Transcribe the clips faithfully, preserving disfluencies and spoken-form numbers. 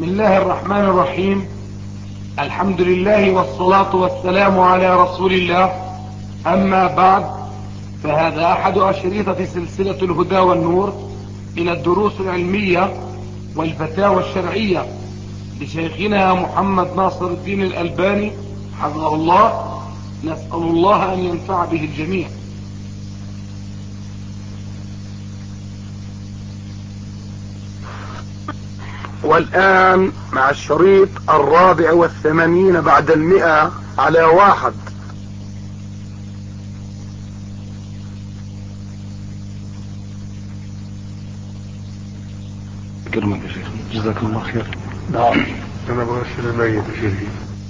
بسم الله الرحمن الرحيم. الحمد لله والصلاة والسلام على رسول الله. أما بعد، فهذا أحد أشرطة سلسلة الهدى والنور من الدروس العلمية والفتاوى الشرعية لشيخنا محمد ناصر الدين الألباني حفظه الله. نسأل الله أن ينفع به الجميع. والآن مع الشريط الرابع والثمانين بعد المئة على واحد. كلمة يا شيخ، جزاك الله خير. نعم، أنا بغسل الميت يا شيخي،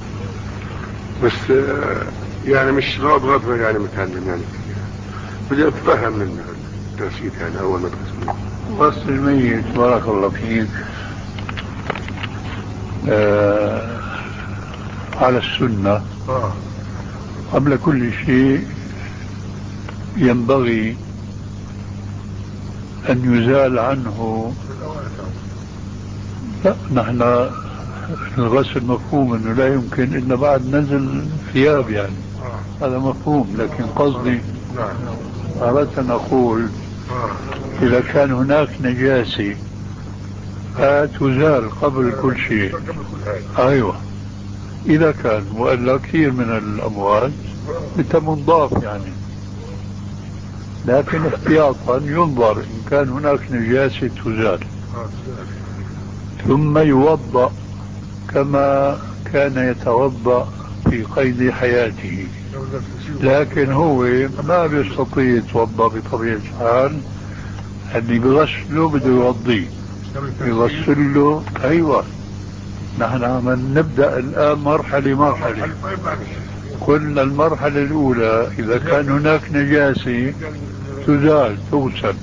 بس يعني مش غض يعني متعلم، يعني بدي أتفهم منه الترشيد. يعني أول ما تغسل غسل الميت بارك الله فيك آه على السنة. آه. قبل كل شيء ينبغي أن يزال عنه. لا، نحن الغسل مفهوم أنه لا يمكن إلا بعد نزل ثياب، يعني آه. هذا مفهوم. لكن قصدي نعم، أردت أن أقول آه. إذا كان هناك نجاسة تزال قبل كل شيء. أيوة، إذا كان، وإلا كثير من الأموات بتنضاف يعني. لكن احتياطا ينظر إن كان هناك نجاسة تزال، ثم يوضأ كما كان يتوضأ في قيد حياته. لكن هو ما بيستطيع يتوضأ بطبيعة الحال، اللي بغسله بده يوضيه يغسله. أيوة، نحن عم نبدأ الآن مرحلة مرحلة. قلنا المرحلة الأولى إذا كان هناك نجاسة تزال تغسل.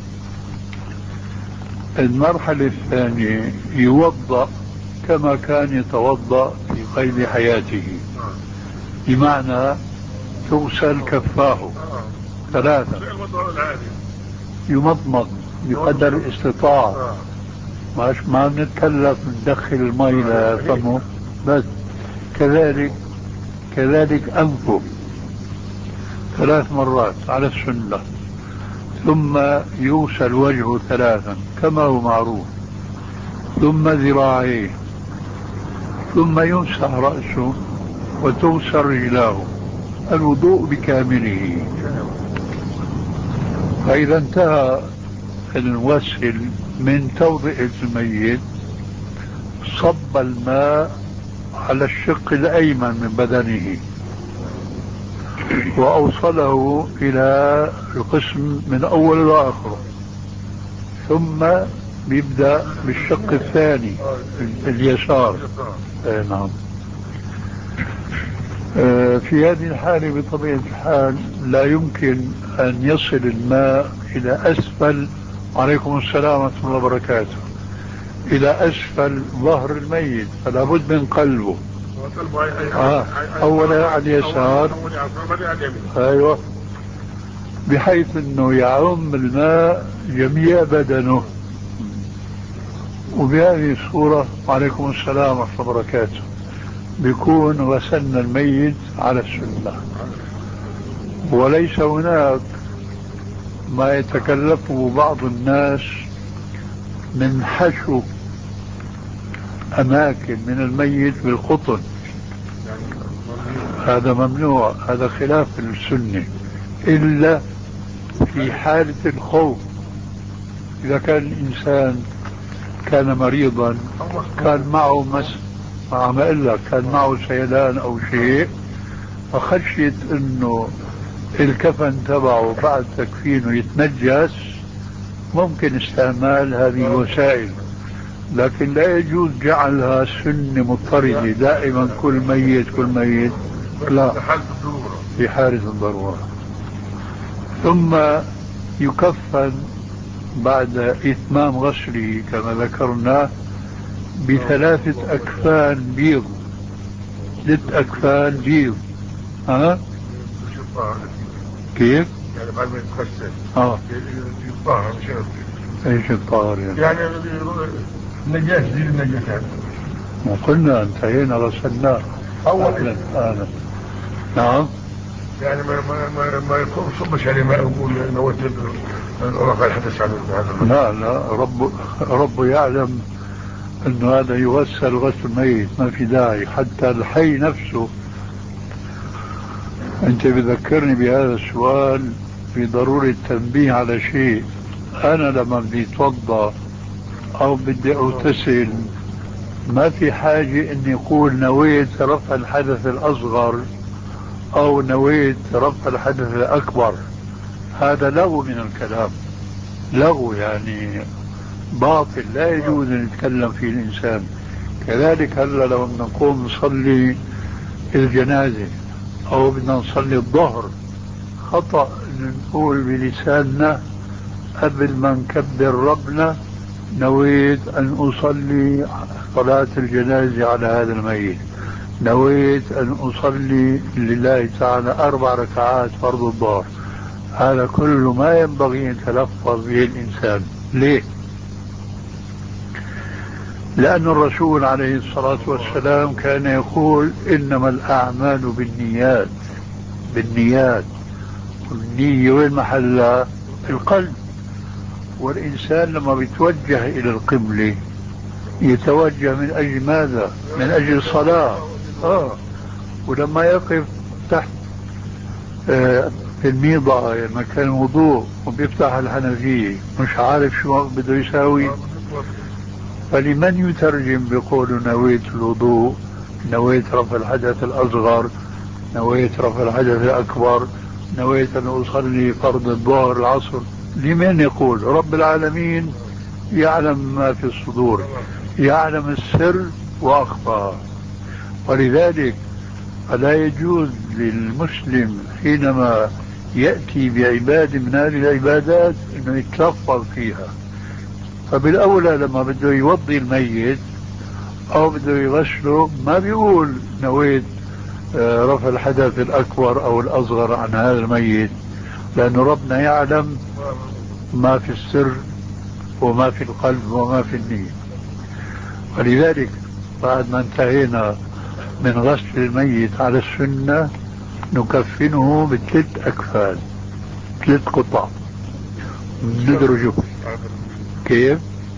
المرحلة الثانية يوضأ كما كان يتوضأ في قيد حياته، بمعنى تغسل كفاه ثلاثة، يمضمض بقدر الاستطاعة. ماش ما بنتكلف ندخل المي لفمه بس. كذلك كذلك أنفه ثلاث مرات على السنة. ثم يغسل وجهه ثلاثا كما هو معروف، ثم ذراعيه، ثم يمسح رأسه وتغسل رجلاه. الوضوء بكامله. فإذا انتهى الغسل من توضئة الميت، صب الماء على الشق الأيمن من بدنه وأوصله إلى القسم من أول إلى آخره، ثم يبدأ بالشق الثاني اليسار. آه نعم. آه في هذه الحالة بطبيعة الحال لا يمكن أن يصل الماء إلى أسفل، عليكم السلام ورحمة الله وبركاته، إلى أسفل ظهر الميت، فلا بد من قلبه. آه. أولا على اليسار، أيوة، بحيث أنه يعم الماء جميع بدنه. وبهذه الصورة، عليكم السلام ورحمة الله وبركاته، بيكون غسلنا الميت على السنة. وليس هناك ما يتكلفه بعض الناس من حشو أماكن من الميت بالقطن. هذا ممنوع، هذا خلاف السنة، إلا في حالة الخوف. إذا كان الإنسان كان مريضا، كان معه مس عم أقول لك كان معه سيلان أو شيء، فخشيت إنه الكفن تبعه بعد تكفينه يتنجس، ممكن استعمال هذه الوسائل. لكن لا يجوز جعلها سنة مضطردة دائما كل ميت كل ميت، لا، في حالة الضرورة. ثم يكفن بعد إتمام غسله كما ذكرنا بثلاثة أكفان بيض، ست أكفان بيض. ها؟ كيف؟ يعني بعد ما يتغسل اه يطهر، مش ايش الطاهر يعني؟ يعني النجاس زي النجاسات وقلنا انتهينا رسلناه أول آه. نعم. يعني ما ما ما ما يكون مش يعني ما يقول نويت رفع الحدث عن هذا. لا لا رب رب يعلم أن هذا يغسل غسل ميت، ما في داعي حتى الحي نفسه. أنت بذكرني بهذا السؤال في ضرورة التنبيه على شيء. أنا لما بدي أتوضأ أو بدي أغتسل ما في حاجة أني أقول نويت رفع الحدث الأصغر أو نويت رفع الحدث الأكبر. هذا لغو من الكلام، لغو يعني باطل لا يجوز أن يتكلم فيه الإنسان. كذلك هلا لو بدنا نقوم نصلي الجنازة أو بدنا نصلي الظهر، خطأ نقول بلساننا قبل ما نكبر ربنا نويت أن أصلي صلاة الجنازة على هذا الميت، نويت أن أصلي لله تعالى أربع ركعات فرض الظهر. هذا كله ما ينبغي أن يتلفظ به الإنسان. ليه؟ لأن الرسول عليه الصلاة والسلام كان يقول إنما الأعمال بالنيات، بالنيات، والنية وين محلها؟ في القلب. والإنسان لما بيتوجه إلى القبلة يتوجه من أجل ماذا؟ من أجل الصلاة. آه. ولما يقف تحت آه في الميضة مكان الوضوء وبيفتح الحنفية مش عارف شو بده يساوي. فلمن يترجم بقول نويت الوضوء، نويت رفع الحدث الأصغر، نويت رفع الحدث الأكبر، نويت أن أصلي فرض الظهر العصر؟ لمن يقول؟ رب العالمين يعلم ما في الصدور، يعلم السر وأخفى. ولذلك فلا يجوز للمسلم حينما يأتي بعبادة من هذه العبادات أنه يتلفظ فيها. فبالأولى لما بده يوضي الميت أو بده يغسله ما بيقول نويت رفع الحدث الأكبر أو الأصغر عن هذا الميت، لأن ربنا يعلم ما في السر وما في القلب وما في النية. ولذلك بعد ما انتهينا من غسل الميت على السنة نكفنه بثلاث أكفان، ثلاث قطع ندرجه. كيف؟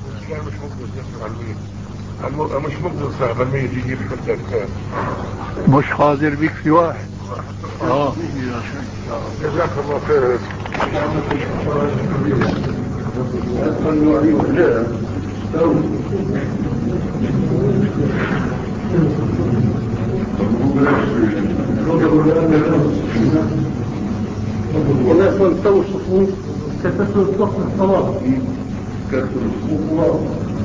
مش مقدر صاحب الميت يجيب ثلاث أكفان، مش قادر بك في واحد. اه جزاك الله خير. والناس تسوي الصفوف كتسوي الصف الصلاة كتسوي الصفوف.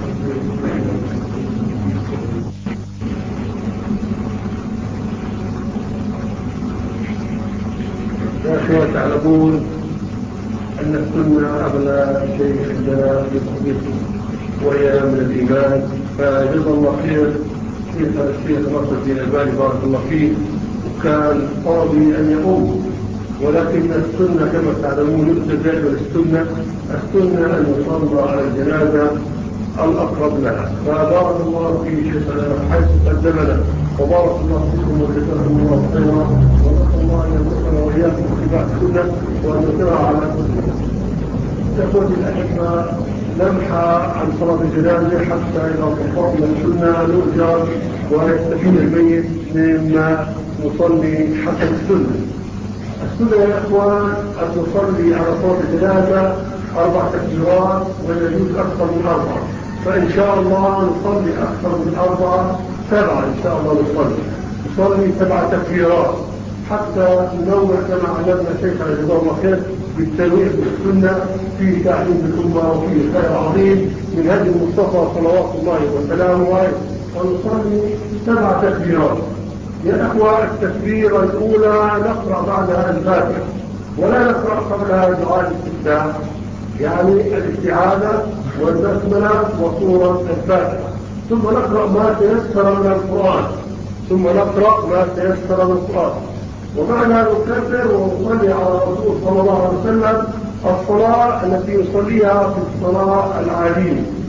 يا أخوة تعلمون أن السنة أغلى شيء عندنا في الحديث وهي من الإيمان. فجزا الله خير شيخ الشيخ ناصر الدين الألباني بارك الله فيه، وكان قاضي أن يقوم، ولكن السنة كما تعلمون يؤتى السنة السنة أن يصلى على الجنازة الأقرب لها. فبارك الله في شيخنا حيث قدمنا، وبارك الله فيكم وجزاكم الله خيرا، ونسأل الله أن يرزقنا وإياكم اتباع السنة وأن يسير على السنة. تقول الأحبة نمحى عن صلاة الجنازة حتى إذا طبقنا السنة نؤجر ويستفيد الميت مما نصلي حسب السنة. السنة يا إخوان أن نصلي على صلاة الجنازة أربع تكبيرات ويجوز أكثر من أربعة، فإن شاء الله نصلي أكثر من أربعة سبعة إن شاء الله نصلي نصلي سبع تكبيرات حتى ننوع كما علمنا شيخنا جزاه الله خير بالتنويع بالسنة في تعليم الأمة وفي خير عظيم من هدي المصطفى صلوات الله وسلامه عليه. ونصلي سبع تكبيرات. يا أخوة التكبيرة الأولى نقرأ بعدها الفاتحة ولا نقرأ قبلها دعاء الاستفتاح، يعني الاستعاذة والبسملة وسورة الفاتحة، ثم نقرأ ما تيسر من القرآن ثم نقرأ ما تيسر من القرآن. ومعنى نكبر ونصلي على الرسول صلى الله عليه وسلم الصلاة التي يصليها في الصلاة العادية،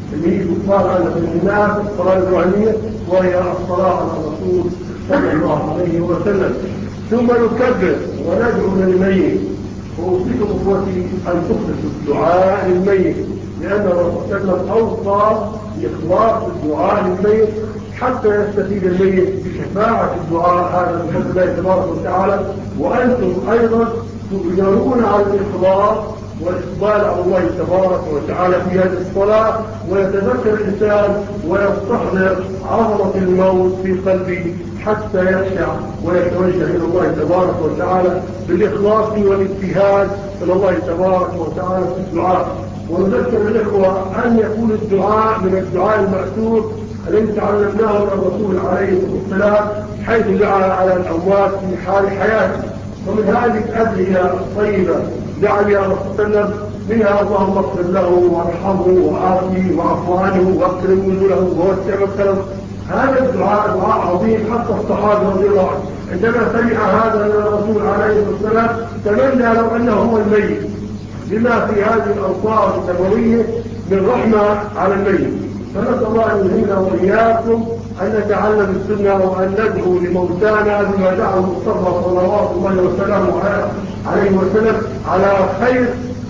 اللي هي تقال عندنا في الناس الصلاة النوعية، وهي الصلاة على الرسول صلى الله عليه وسلم. ثم نكبر وندعو للميت. وأوصيكم إخوتي أن تخلصوا الدعاء للميت، لأن الرسول صلى الله عليه وسلم أوصى بإخلاص الدعاء للميت حتى يستفيد الميت بشفاعة الدعاء هذا من فضل الله تبارك وتعالى. وأنتم أيضا تؤجرون على الإخلاص والإقبال على الله تبارك وتعالى في هذه الصلاة، ويتذكر الإنسان ويستحضر عظمة الموت في قلبه حتى يخشع ويتوجه إلى الله تبارك وتعالى بالإخلاص والاجتهاد إلى الله تبارك وتعالى في الدعاء. ونذكر الإخوة أن يكون الدعاء من الدعاء المأثور الذي تعلمناه من الرسول عليه الصلاة والسلام، حيث دعا على الأموات في حال حياته. ومن هذه الأدعية الطيبة دعا بها الرسول صلى الله عليه وسلم منها: اللهم اغفر له وارحمه وعافيه واعف عنه واكرم نزله ووسع مدخله. هذا الدعاء دعاء عظيم، حتى الصحابة رضي الله عنهم عندما سمع هذا من الرسول عليه الصلاة والسلام تمنى لو أنه هو الميت، لما في هذه الأوصاف النبوية من رحمة على الميت. فنسأل الله أن يهدينا وإياكم أن نتعلم السنة وأن ندعو لموتانا بما دعا المصطفى صلوات الله وسلامه عليه وسلم على خير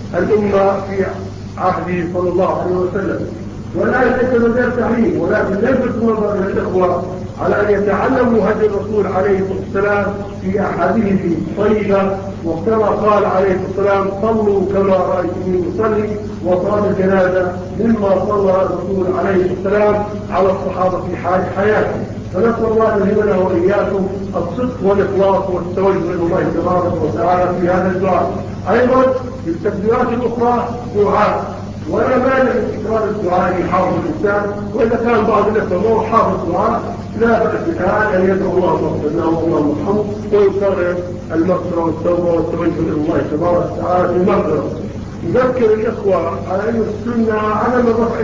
الأمة في عهده صلى الله عليه وسلم. والآن ليس مجال تعليم، ولكن لفت نظر الإخوة على أن يتعلموا هدي الرسول عليه الصلاة والسلام في أحاديث طيبة. وكما قال عليه الصلاة والسلام: صلوا كما رأيتموني أصلي. وصلاة الجنازة مما صلى الرسول عليه الصلاة والسلام على الصحابة في حال حياته. فنسأل الله أن يهدينا وإياكم الصدق والإخلاص والتوجه إلى الله تبارك وتعالى في هذا الدعاء. أيضا في التكبيرات الأخرى دعاء، ولا مانع من تكرار الدعاء لحافظ الإنسان، وإذا كان بعض الناس مو حافظ دعاء لا بأس الآن أن يدعو الله مغفر له والله مرحمه، ويكرر المغفرة والتوبة والتوجه إلى الله تبارك وتعالى في المغفرة. نذكر الإخوة على أن السنة عدم الرفع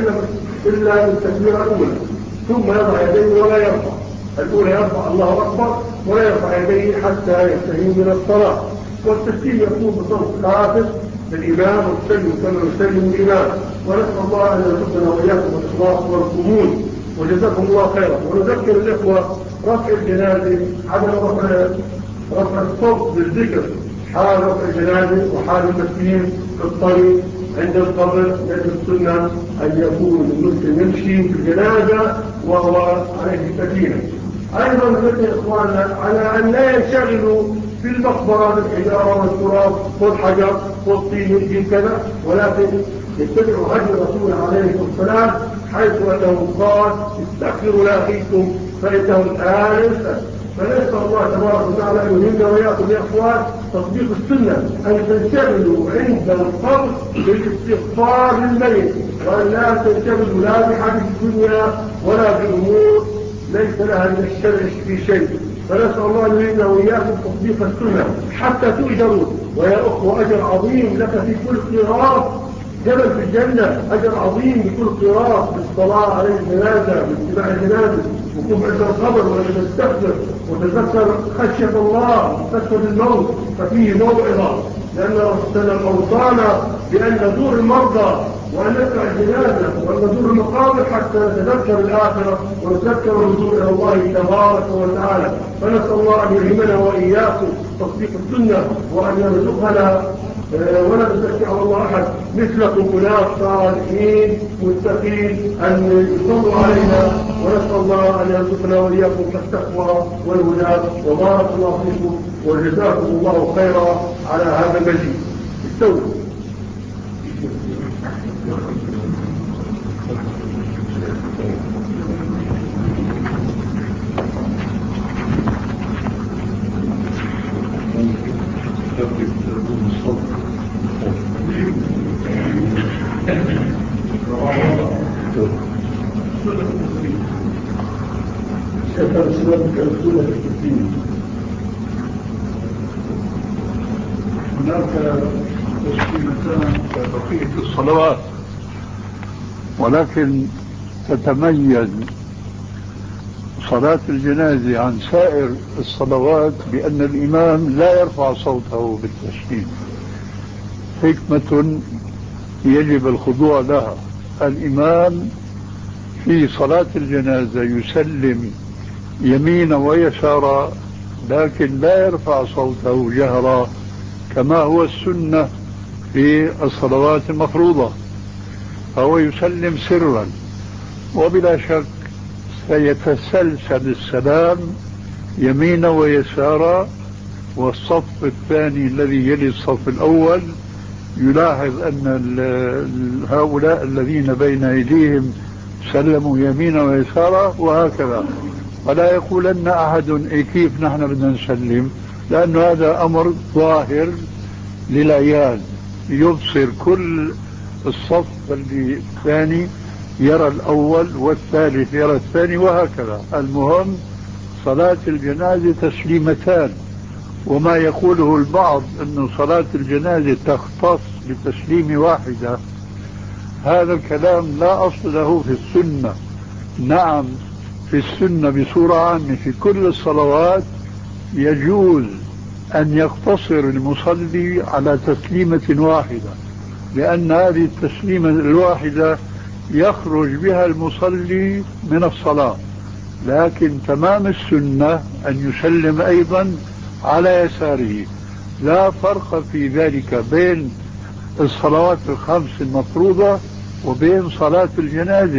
إلا بالتكبيرة الأولى، ثم يضع يديه ولا يرفع. الأولى يرفع الله أكبر ولا يرفع يديه حتى ينتهي من الصلاة. والتسليم يكون بصوت خافت للإمام والسلم كما يسلم الإمام. ونسأل الله أن يرزقنا وإياكم الإخلاص والقبول، وجزاكم الله خيرا. ونذكر الإخوة رفع الجنازة عدم رفع رفع الصوت بالذكر حال رفع الجنازة وحال المسلمين في الطريق عند القبر. لأن السنة أن يكون المسلم يمشي في الجنازة وهو عليه السكينة. أيضا نذكر إخواننا على أن لا ينشغلوا في المقبرة بالحجارة والتراب والحجر والطين في كذا، ولكن يتبعوا هدي الرسول عليه الصلاة والسلام حيث أنه قال: استغفروا لأخيكم فإنه الآن يسأل. فنسأل الله تبارك وتعالى أن يهمنا وإياكم يا إخوان تطبيق السنة، أن تنشغلوا عند القبر بالاستغفار للميت، وأن لا تنشغلوا لا بحديث الدنيا ولا بأمور ليس لها من الشرع في شيء. فنسأل الله أن يهمنا وإياكم تطبيق السنة حتى تؤجروا. ويا أخوة أجر عظيم لك في كل قراءة، جبل في الجنة أجر عظيم بكل قراءة، بالصلاة عليه الجنازة، باتباع الجنازة، وقوف عند القبر وتستغفر وتذكر خشية الله وتذكر الموت، ففيه موعظة. لأن الرسول أوصانا بأن نزور المرضى وأن نتبع الجنازة وأن نزور المقابر حتى نتذكر الآخرة ونتذكر الرجوع إلى الله تبارك وتعالى. فنسأل الله أن يلهمنا وإياكم تطبيق السنة، وأن يرزقنا ولا نزكي على الله أحد مثلكم أناس صالحين متقين أن يصلوا علينا. ونسأل الله أن يرزقنا وإياكم التقوى والهدى. وبارك الله فيكم وجزاكم الله خيرا على هذا المجيء. استووا. هناك تسليمتان كبقية الصلوات، ولكن تتميز صلاة الجنازة عن سائر الصلوات بأن الإمام لا يرفع صوته بالتسليم. حكمة يجب الخضوع لها. الإمام في صلاة الجنازة يسلم يمينا ويسارا، لكن لا يرفع صوته جهرا كما هو السنة في الصلوات المفروضة، فهو يسلم سرا، وبلا شك سيتسلسل السلام يمينا ويسارا. والصف الثاني الذي يلي الصف الأول يلاحظ أن هؤلاء الذين بين أيديهم سلموا يمينا ويسارا وهكذا، ولا يقولن أحد إيه كيف نحن بدنا نسلم، لأن هذا أمر ظاهر للعيان، يبصر كل الصف الثاني يرى الأول والثالث يرى الثاني وهكذا. المهم صلاة الجنازة تسليمتان، وما يقوله البعض أن صلاة الجنازة تختص بتسليم واحدة، هذا الكلام لا أصل له في السنة. نعم في السنة بصورة عامة في كل الصلوات يجوز أن يقتصر المصلي على تسليمة واحدة، لأن هذه التسليمة الواحدة يخرج بها المصلي من الصلاة، لكن تمام السنة أن يسلم أيضا على يساره. لا فرق في ذلك بين الصلوات الخمس المفروضة وبين صلاة الجنازة،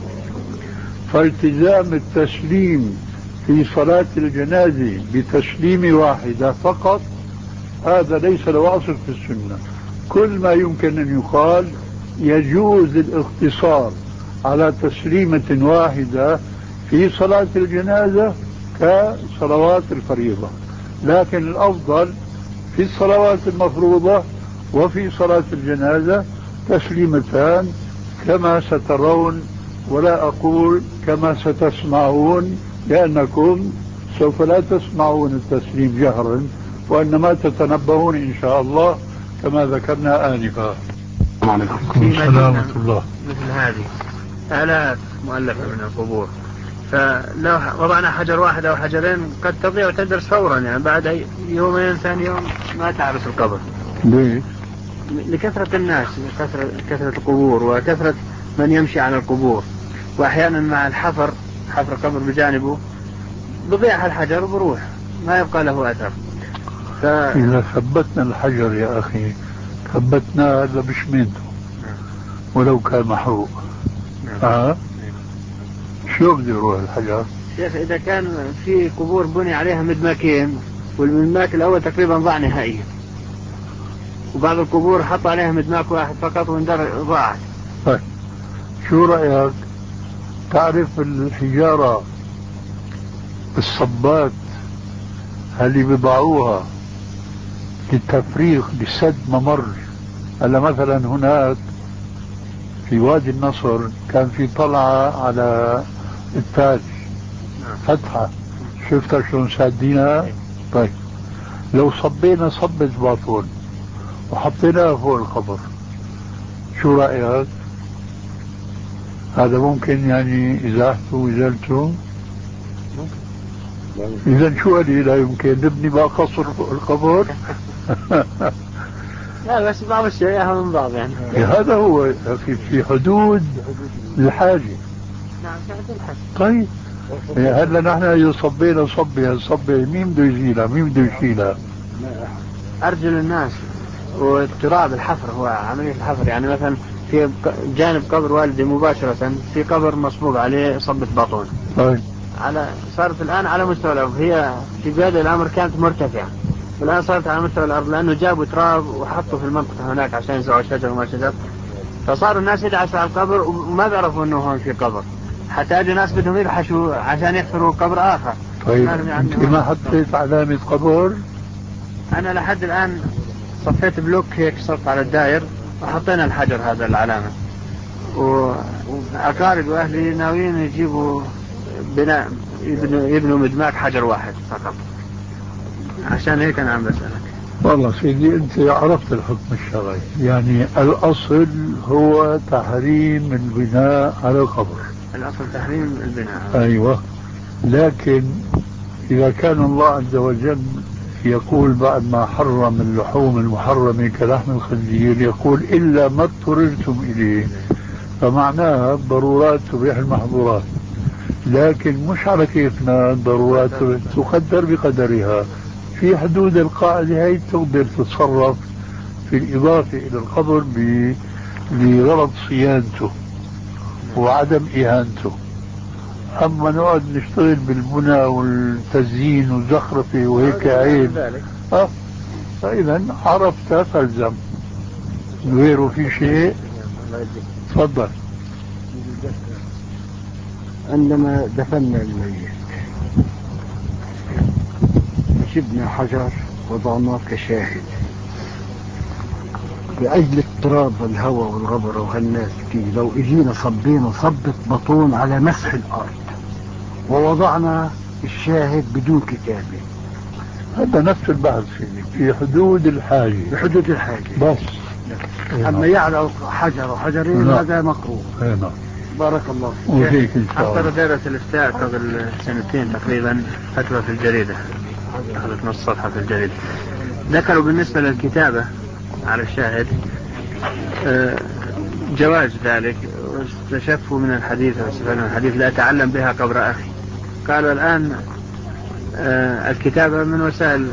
فالتزام التسليم في صلاة الجنازة بتسليم واحدة فقط هذا ليس له أصل في السنة. كل ما يمكن أن يقال يجوز الاقتصار على تسليمة واحدة في صلاة الجنازة كصلوات الفريضة، لكن الأفضل في الصلوات المفروضة وفي صلاة الجنازة تسليمتان كما سترون، ولا أقول كما ستسمعون، لأنكم سوف لا تسمعون التسليم جهرا، وإنما تتنبهون إن شاء الله كما ذكرنا آنفا. السلام ورحمة الله. مثل هذه آلاف مؤلفة من القبور، فلو وضعنا حجر واحد أو حجرين قد تضيع وتدرس فورا، يعني بعد يومين ثاني يوم ما تعرف القبر. ليه؟ لكثرة الناس، كثرة كثرة القبور وكثرة من يمشي على القبور، وأحيانا مع الحفر حفر قبر بجانبه بضيع الحجر وبروح ما يبقى له أثر. ف... إذا ثبتنا الحجر يا أخي ثبتنا هذا بشمينته ولو كان محروق. آه؟ شو بده يروح الحجر؟ شيخ إذا كان في قبور بني عليها مدماكين والمدماك الأول تقريبا ضاع نهائيا، وبعض القبور حط عليها مدماك واحد فقط واندر ضاعت. طيب شو رأيك؟ تعرف الحجارة الصبات اللي بيضعوها للتفريغ لسد ممر؟ هلا مثلا هناك في وادي النصر كان في طلعة على التاج فتحة، شفتها شلون سادينها؟ طيب لو صبينا صبة باطون وحطيناها فوق القبر شو رأيك؟ هذا ممكن يعني إزاحته وإزالته؟ إذا شو قال لا يمكن نبني بقى قصر فوق القبر؟ لا بس بعض الشيء من بعض يعني. هذا هو أخي في حدود الحاجة. نعم في حدود الحاجة. طيب هلا نحن إذا صبينا صبي هالصبي مين بده يزيلها؟ مين بده يشيلها؟ أرجل الناس والتراب الحفر، هو عملية الحفر. يعني مثلا في جانب قبر والدي مباشرة في قبر مصبوب عليه صبة باطون. طيب على صارت الآن على مستوى الأرض، هي في بداية الأمر كانت مرتفعة والآن صارت على مستوى الأرض، لأنه جابوا تراب وحطوا في المنطقة هناك عشان يزرعوا شجر وما شجر، فصار الناس يدعسوا على القبر وما بيعرفوا أنه هون في قبر، حتى أجوا ناس بدهم يبحثوا عشان يحفروا قبر آخر. طيب أنت ما حطيت علامة قبر؟ أنا لحد الآن صفيت بلوك هيك صف على الدائر وحطينا الحجر هذا العلامة، وأقارب وأهلي ناويين يجيبوا بناء يبنوا, يبنوا مدماك حجر واحد فقط، عشان هيك أنا عم بسألك. والله سيدي أنت عرفت الحكم الشرعي، يعني الأصل هو تحريم البناء على القبر. الأصل تحريم البناء. أيوة، لكن إذا كان الله عز وجل يقول بعد ما حرم اللحوم المحرمة كلحم الخنزير يقول إلا ما اضطررتم إليه، فمعناها الضرورات تبيح المحظورات، لكن مش على كيفنا. الضرورات تقدر بقدرها في حدود القاعدة هي. تقدر تتصرف في الإضافة إلى القبر لغرض صيانته وعدم إهانته. أما نقعد نشتغل بالبنى والتزيين والزخرفة وهيك عيب، أه فإذا عرفت فالزم. غيره في شيء؟ تفضل. عندما دفنا الميت جبنا حجر وضعناه كشاهد لأجل اضطراب الهواء والغبرة وهالناس فيه. لو اجينا صبينا صبة بطون على مسح الأرض ووضعنا الشاهد بدون كتابة، هذا نفس البحث فيه في حدود الحاجة. بحدود الحاجة بس. أما يعلى حجر وحجرين هذا مكروه. نعم. بارك الله فيك. أصدر دائرة الإفتاء قبل سنتين تقريبا فتوى في الجريدة، أخذت نص صفحة في الجريدة. ذكروا بالنسبة للكتابة على الشاهد جواز ذلك، واستشفوا من الحديث واستفادوا من الحديث لا أتعلم بها قبر أخي. قالوا الآن الكتابة من وسائل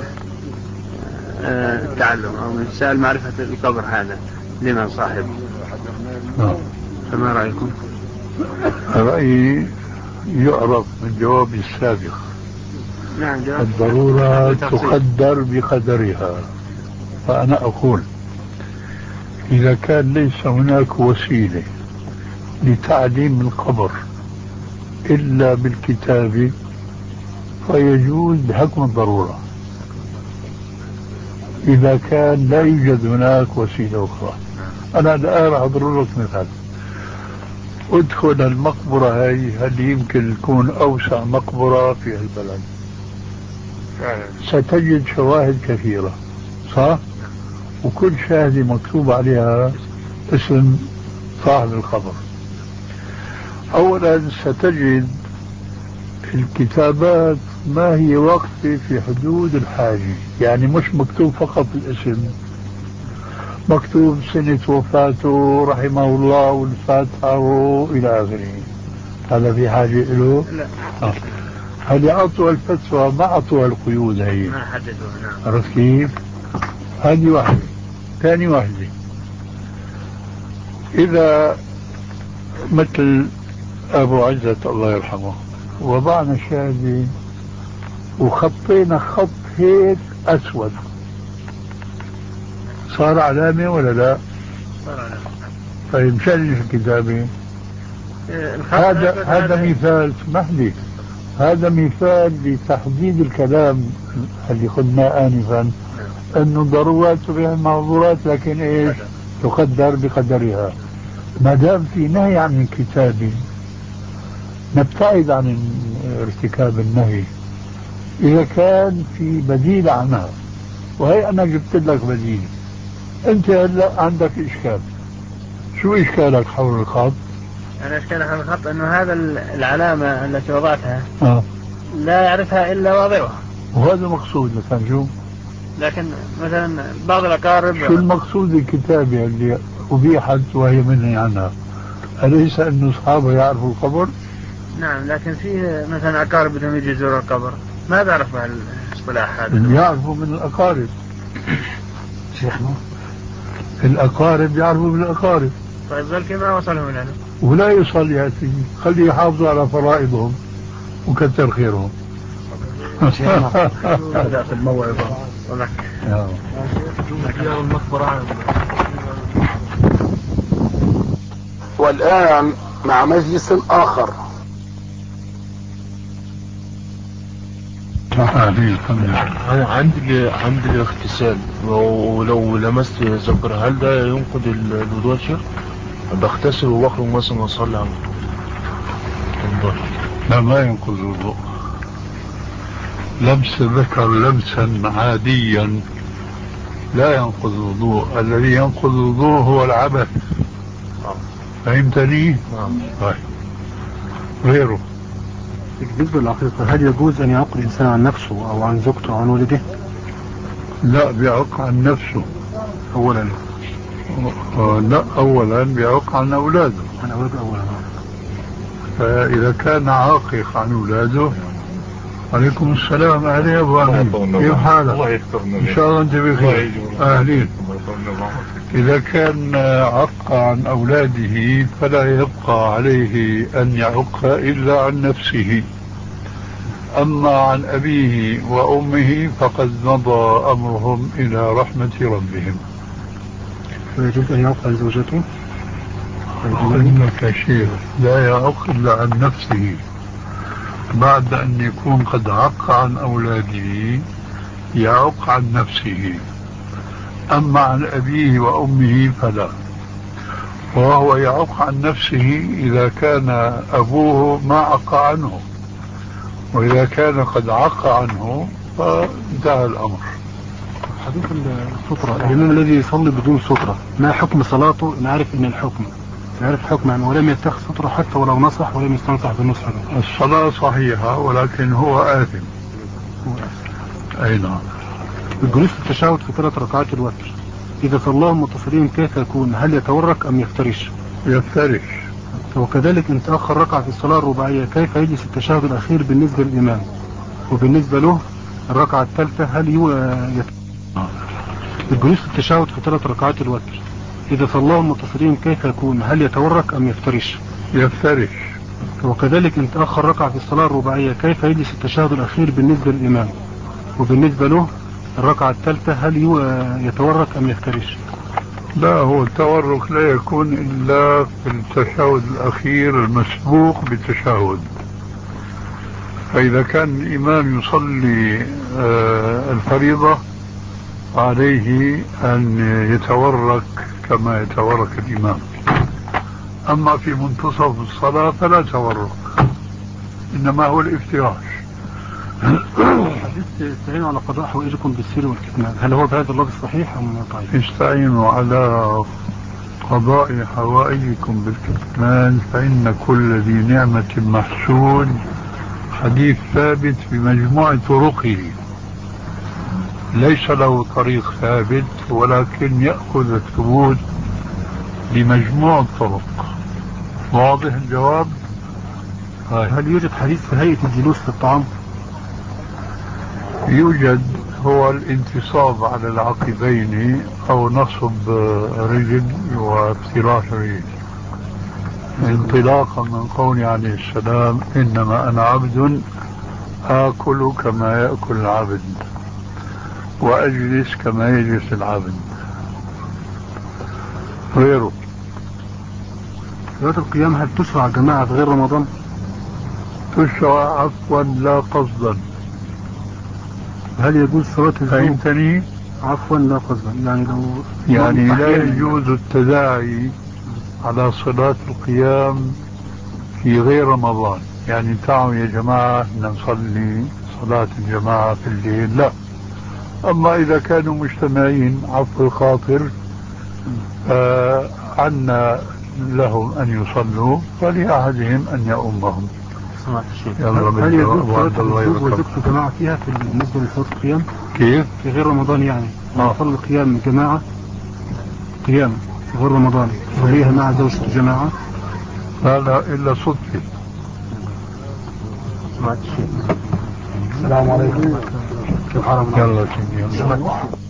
التعلم أو من وسائل معرفة القبر هذا لمن صاحبه. فما رأيكم؟ رأيي يعرف من جوابي السابق. نعم. الضرورة تقدر بقدرها. فأنا أقول إذا كان ليس هناك وسيلة لتعليم القبر إلا بالكتاب فيجوز بحكم الضرورة. إذا كان لا يوجد هناك وسيلة أخرى. أنا الآن أضرب لك مثال. ادخل المقبرة هاي، هل يمكن تكون أوسع مقبرة في البلد؟ ستجد شواهد كثيرة، صح؟ وكل شاهدة مكتوب عليها اسم صاحب القبر. أولا ستجد الكتابات ما هي واقفة في حدود الحاجة، يعني مش مكتوب فقط الاسم، مكتوب سنة وفاته رحمه الله والفاتحة إلى آخره. هذا في حاجة له؟ لا. آه. هل أعطوا الفتوى ما أعطوا القيود هي؟ ما حددوها. نعم. عرفت كيف؟ هذه واحدة. ثاني واحدة، إذا مثل أبو عزة الله يرحمه وضعنا شاهدة وخطينا خط هيك أسود، صار علامة ولا لا؟ صار علامة. طيب مشان الكتابة هذا هذا مثال. اسمح لي، هذا مثال لتحديد الكلام اللي قلناه آنفا، أنه ضرورات تبيح المحظورات، لكن إيش؟ تقدر بقدرها. ما دام في نهي عن الكتابة نبتعد عن ارتكاب النهي إذا كان في بديل عنها. وهي أنا جبت لك بديل. أنت هلا عندك إشكال. شو إشكالك حول الخط؟ أنا إشكالي حول الخط أنه هذا العلامة التي وضعتها آه. لا يعرفها إلا واضعها، وهذا مقصود مثلا شو؟ لكن مثلا بعض الأقارب. شو المقصود الكتابة اللي أبيحت وهي منهي عنها؟ أليس أن أصحابها يعرفوا القبر؟ نعم، لكن في مثلا أقارب بدهم يجي يزوروا القبر ما بيعرفوا هالاصطلاح هذا. يعرفوا من الأقارب. شيخنا الأقارب يعرفوا من الأقارب. طيب ذلك ما وصلهم لنا. ولا يصل يا سيدي، خلي يحافظوا على فرائضهم وكثر خيرهم. بدأت الموعظة. والآن مع مجلس آخر. أنا عندي عندي الاغتسال ولو لمست ذكر هل ده ينقض الوضوء يا شيخ؟ بغتسل وبخرج مثلا واصلي على الوضوء. لا، ما ينقض الوضوء. لمس الذكر لمسا عاديا لا ينقض الوضوء. الذي ينقض الوضوء هو العبث. فهمتني؟ طيب غيره. بالنسبة للعقيقة هل يجوز أن يعق الإنسان عن نفسه أو عن زوجته أو عن ولده؟ لا، بيعق عن نفسه أولا. لا، أولا بيعق عن أولاده. عن أولاده أولا. فإذا كان عاقق عن أولاده، عليكم السلام. أهلين يا أبو أمين، كيف حالك؟ الله يسترنا، إن شاء الله أنت بخير. أهلين. إذا كان عق عن أولاده فلا يبقى عليه أن يعق إلا عن نفسه. أما عن أبيه وأمه فقد مضى أمرهم إلى رحمة ربهم. ويجوز أن يعق عن زوجته؟ أقول لك شيء، لا يعق إلا عن نفسه بعد أن يكون قد عق عن أولاده، يعق عن نفسه. أما عن أبيه وأمه فلا، وهو يعق عن نفسه إذا كان أبوه ما عق عنه، وإذا كان قد عق عنه فانتهى الأمر. حديث السترة، الإمام الذي يصلي بدون سترة ما حكم صلاته؟ نعرف أن الحكم نعرف حكم أنه ولم يتخذ سترة حتى ولو نصح ولم يستنصح بالنصح. الصلاة صحيحة ولكن هو آثم. هو آثم. أي نعم. الجلوس في التشهد في ثلاث ركعات الوتر إذا صلاهم متصلين كيف يكون؟ هل يتورك أم يفترش؟ يفترش. وكذلك إن تأخر ركعة في الصلاة الرباعية كيف يجلس التشهد الأخير بالنسبة للإمام؟ وبالنسبة له الركعة الثالثة هل يت... الجلوس في التشهد في ثلاث ركعات الوتر إذا صلاهم متصلين كيف يكون؟ هل يتورك أم يفترش؟ يفترش. وكذلك إن تأخر ركعة في الصلاة الرباعية كيف يجلس التشهد الأخير بالنسبة للإمام؟ وبالنسبة له الركعة الثالثة هل يتورك أم يفترش؟ لا، هو التورك لا يكون إلا في التشهد الأخير المسبوق بالتشهد. فإذا كان الإمام يصلي الفريضة عليه أن يتورك كما يتورك الإمام. أما في منتصف الصلاة فلا تورك، إنما هو الافتراش. حديث استعينوا على قضاء حوائجكم بالسر والكتمان، هل هو بهذا اللفظ صحيح أم ضعيف؟ استعينوا على قضاء حوائجكم بالكتمان فإن كل ذي نعمة محسود، حديث ثابت بمجموع طرقه، ليس له طريق ثابت ولكن يأخذ الثبوت بمجموع الطرق. واضح الجواب؟ هاي. هل يوجد حديث في هيئة الجلوس في الطعام؟ يوجد، هو الانتصاب على العقبين أو نصب رجل وافتراش رجل، انطلاقا من قول عليه السلام إنما أنا عبد آكل كما يأكل العبد وأجلس كما يجلس العبد. غيره. صلاة القيام هل تشرع جماعة في غير رمضان؟ تشرع عفوا لا قصدا. هل يجوز صلاة الزوج؟ فهمتني؟ عفوا لا قصدا، يعني لو يعني لا يجوز التداعي على صلاة القيام في غير رمضان، يعني تعالوا يا جماعة نصلي صلاة الجماعة في الليل، لا. أما إذا كانوا مجتمعين عفو الخاطر آه عنا لهم أن يصلوا فلأحدهم أن يؤمهم. هل يجوز صلاة الزوج وزوجته جماعة فيها في بالنسبة لصلاة القيام؟ كيف؟ في غير رمضان يعني نصلي القيام جماعة، قيام في غير رمضان صليها مع زوجته جماعة؟ لا لا إلا صدفة. سمعت الشيء. السلام عليكم. كيف حالك؟ يلا سيدي.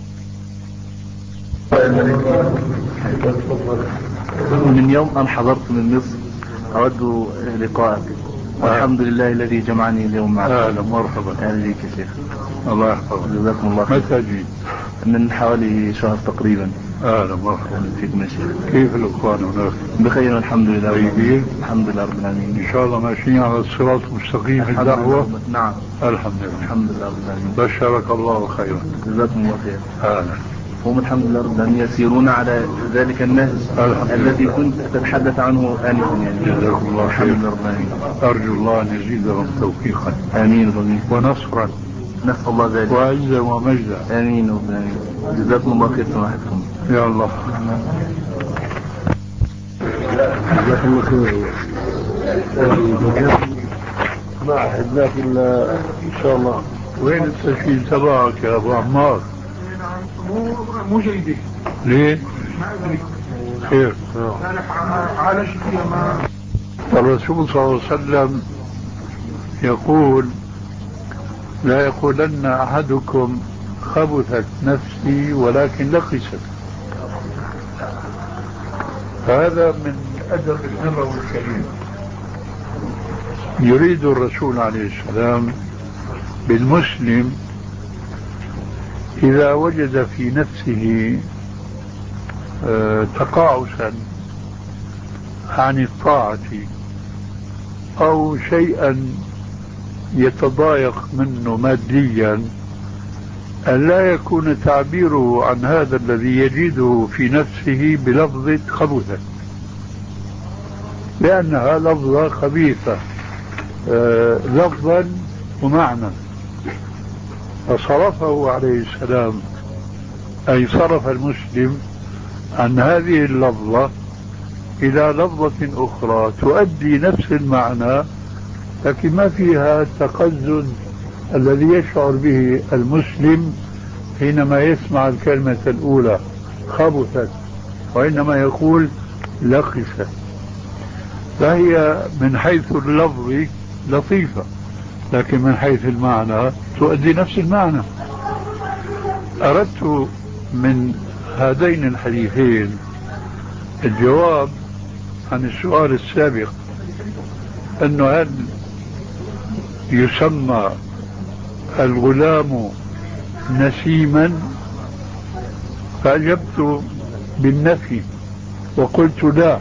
من يوم أن حضرت من مصر أود لقاءك، والحمد لله الذي جمعني اليوم معك. أهلا مرحبا. أهلا بك يا شيخ. الله يحفظك. جزاكم الله خير. متى جيت؟ من حوالي شهر تقريبا. أهلا مرحبا. أهلا فيكم يا شيخ. كيف الأخوان هناك؟ بخير الحمد لله. طيبين؟ الحمد لله رب العالمين. إن شاء الله ماشيين على الصراط المستقيم في الدعوة. نعم الحمد لله. الحمد لله رب العالمين. بشرك الله خيرا. جزاكم الله خير. أهلا. هم الحمد لله رب العالمين يسيرون على ذلك النهج الذي كنت تتحدث عنه آنفا يعني. جزاكم الله خير. الحمد لله رب العالمين. أرجو الله أن يزيدهم توفيقا. آمين آمين. ونصرا. نسأل الله ذلك. وعزا ومجدا. آمين رب العالمين. جزاكم الله خير سماحتكم. يا الله. جزاكم الله خير. ما عهدناك إلا إن شاء الله. وين التسجيل تبعك يا أبو عمار؟ مو جيدين. ليه؟ خير. يعني عالجت فيها ما الرسول صلى الله عليه وسلم يقول لا يقولن أحدكم خبثت نفسي ولكن لخست. هذا من أدب النبوي الكريم. يريد الرسول عليه السلام بالمسلم إذا وجد في نفسه تقاعسا عن الطاعة أو شيئا يتضايق منه ماديا أن لا يكون تعبيره عن هذا الذي يجده في نفسه بلفظة خبثة، لأنها لفظة خبيثة آه لفظا ومعنى. فصرفه عليه السلام، أي صرف المسلم عن هذه اللفظة إلى لفظة أخرى تؤدي نفس المعنى لكن ما فيها التقزز الذي يشعر به المسلم حينما يسمع الكلمة الأولى خبثت، وإنما يقول لخست. فهي من حيث اللفظ لطيفة لكن من حيث المعنى تؤدي نفس المعنى. أردت من هذين الحديثين الجواب عن السؤال السابق أنه هل يسمى الغلام نسيما؟ فأجبت بالنفي وقلت لا،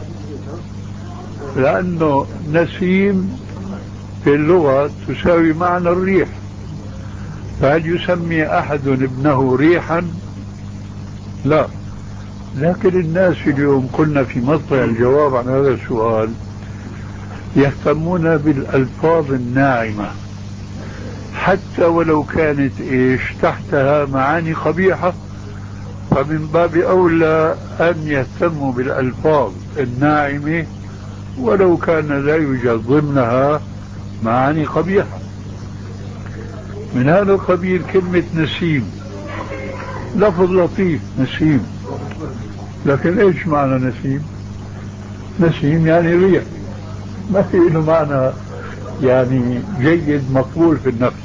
لأنه نسيم في اللغة تساوي معنى الريح. فهل يسمي أحد ابنه ريحا؟ لا. لكن الناس اليوم قلنا في مطلع الجواب عن هذا السؤال يهتمون بالألفاظ الناعمة حتى ولو كانت إيش تحتها معاني قبيحة، فمن باب أولى أن يهتموا بالألفاظ الناعمة ولو كان لا يوجد ضمنها معاني قبيحة. من هذا القبيل كلمة نسيم، لفظ لطيف نسيم، لكن ايش معنى نسيم؟ نسيم يعني ريح، ما في له معنى يعني جيد مقبول في النفس.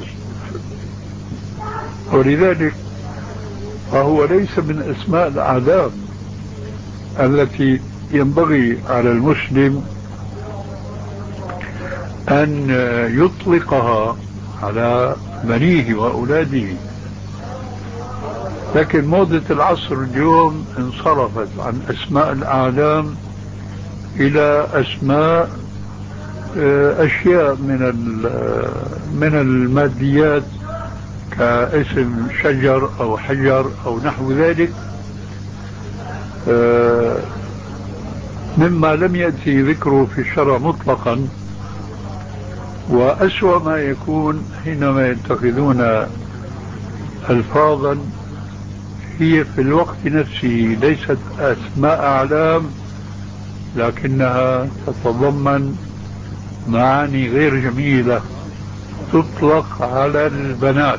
ولذلك فهو ليس من اسماء الاعلام التي ينبغي على المسلم ان يطلقها على بنيه واولاده. لكن موضة العصر اليوم انصرفت عن اسماء الاعلام الى اسماء اشياء من من الماديات كاسم شجر او حجر او نحو ذلك، مما لم يأتي ذكره في الشرع مطلقا. وأسوأ ما يكون حينما يتخذون ألفاظا هي في الوقت نفسه ليست أسماء أعلام لكنها تتضمن معاني غير جميلة تطلق على البنات.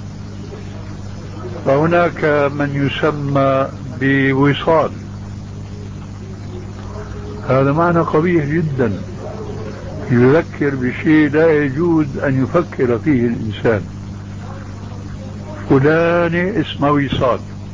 فهناك من يسمى بوصال، هذا معنى قبيح جدا، يذكر بشيء لا يجوز أن يفكر فيه الإنسان. فلان اسمه وصال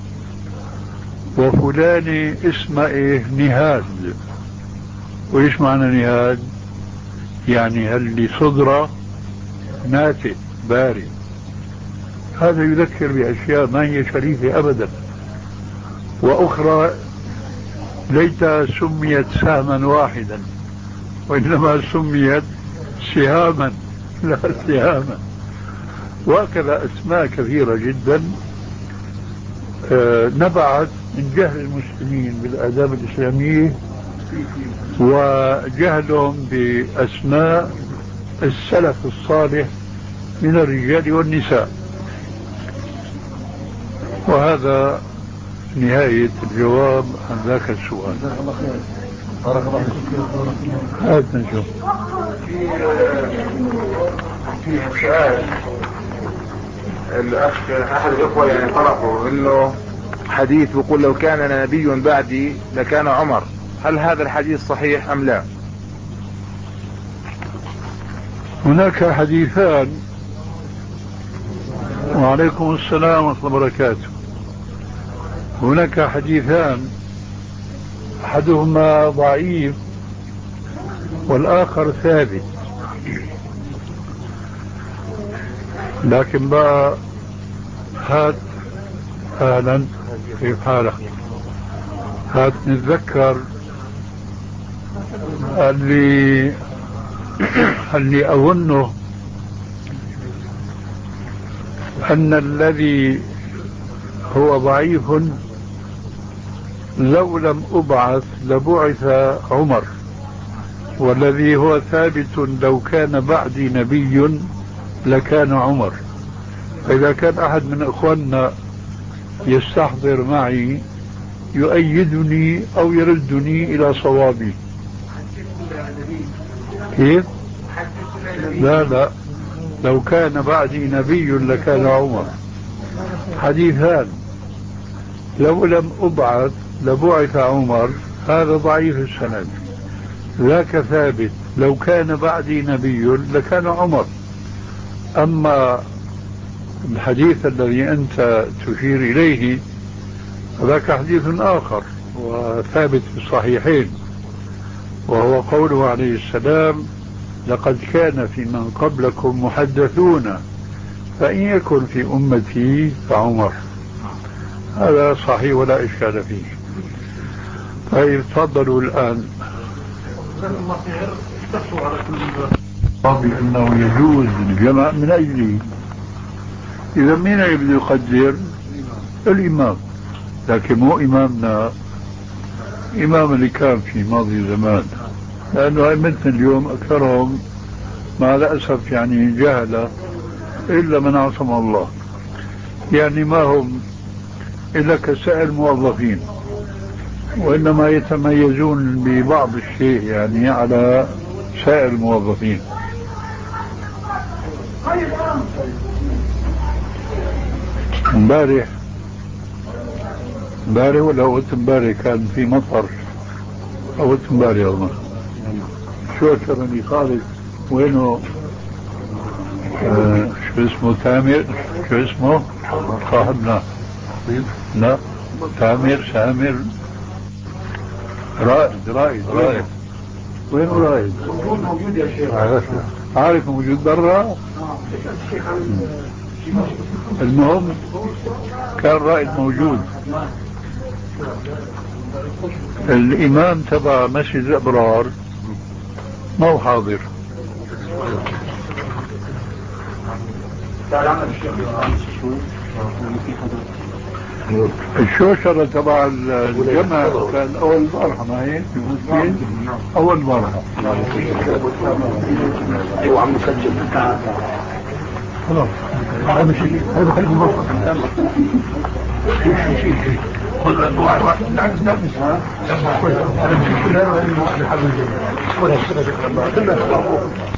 وفلان اسمه إيه نهاد. وإيش معنى نهاد؟ يعني هل لي صدرة ناتئ باري. هذا يذكر بأشياء ما هي شريفة أبدا. وأخرى ليتها سميت سهما واحدا وإنما سميت سهاما لا سهاما. وهكذا أسماء كثيرة جدا نبعت من جهل المسلمين بالآداب الإسلامية وجهلهم بأسماء السلف الصالح من الرجال والنساء. وهذا نهاية الجواب عن ذاك السؤال. بارك الله فيك. هات نشوف. في سؤال الأخ أحد الإخوة يعني طرحه إنه حديث بيقول لو كان نبي بعدي لكان عمر، هل هذا الحديث صحيح أم لا؟ هناك حديثان. وعليكم السلام ورحمة الله وبركاته. هناك حديثان، أحدهما ضعيف والآخر ثابت. لكن بقى هات أهلا، كيف حالك؟ هات نتذكر اللي اللي أظنه أن الذي هو ضعيف لو لم أبعث لبعث عمر، والذي هو ثابت لو كان بعدي نبي لكان عمر. فإذا كان أحد من إخواننا يستحضر معي يؤيدني أو يردني إلى صوابي. كيف؟ لا لا، لو كان بعدي نبي لكان عمر. حديثان، لو لم أبعث لبعث عمر، هذا ضعيف السند. ذاك ثابت لو كان بعدي نبي لكان عمر. أما الحديث الذي أنت تشير إليه ذاك حديث آخر وثابت في الصحيحين، وهو قوله عليه السلام: لقد كان في من قبلكم محدثون فإن يكن في أمتي فعمر. هذا صحيح ولا إشكال فيه. طيب تفضلوا الآن. بأنه يجوز الجمع من أجله. إذا مين يبدو يقدر؟ الإمام. لكن مو إمامنا، إمام اللي كان في ماضي زمان، لأنه أئمتنا اليوم أكثرهم مع الأسف يعني جهلة إلا من عصم الله، يعني ما هم إلا كسائر الموظفين، وإنما يتميزون ببعض الشيء يعني على سائر الموظفين. امبارح امبارح ولا أول امبارح كان في مطر، أول امبارح والله. شو أكرمني خالد؟ وينه؟ آه شو اسمه؟ تامر؟ شو اسمه؟ صاحبنا؟ لا، تامر سامر رائد رائد رائد. وين رائد؟ موجود يا شيخ. عارف موجود برا. المهم كان رائد موجود. الإمام تبع مسجد الأبرار ما هو حاضر. الشوشرة تبع الجمع كان أول مرة، ما هي أول مرة. أيوة عم نسجل. خلاص هذا شيء، هذا خليكم مفرق. خذ واحد واحد نعم نعم ها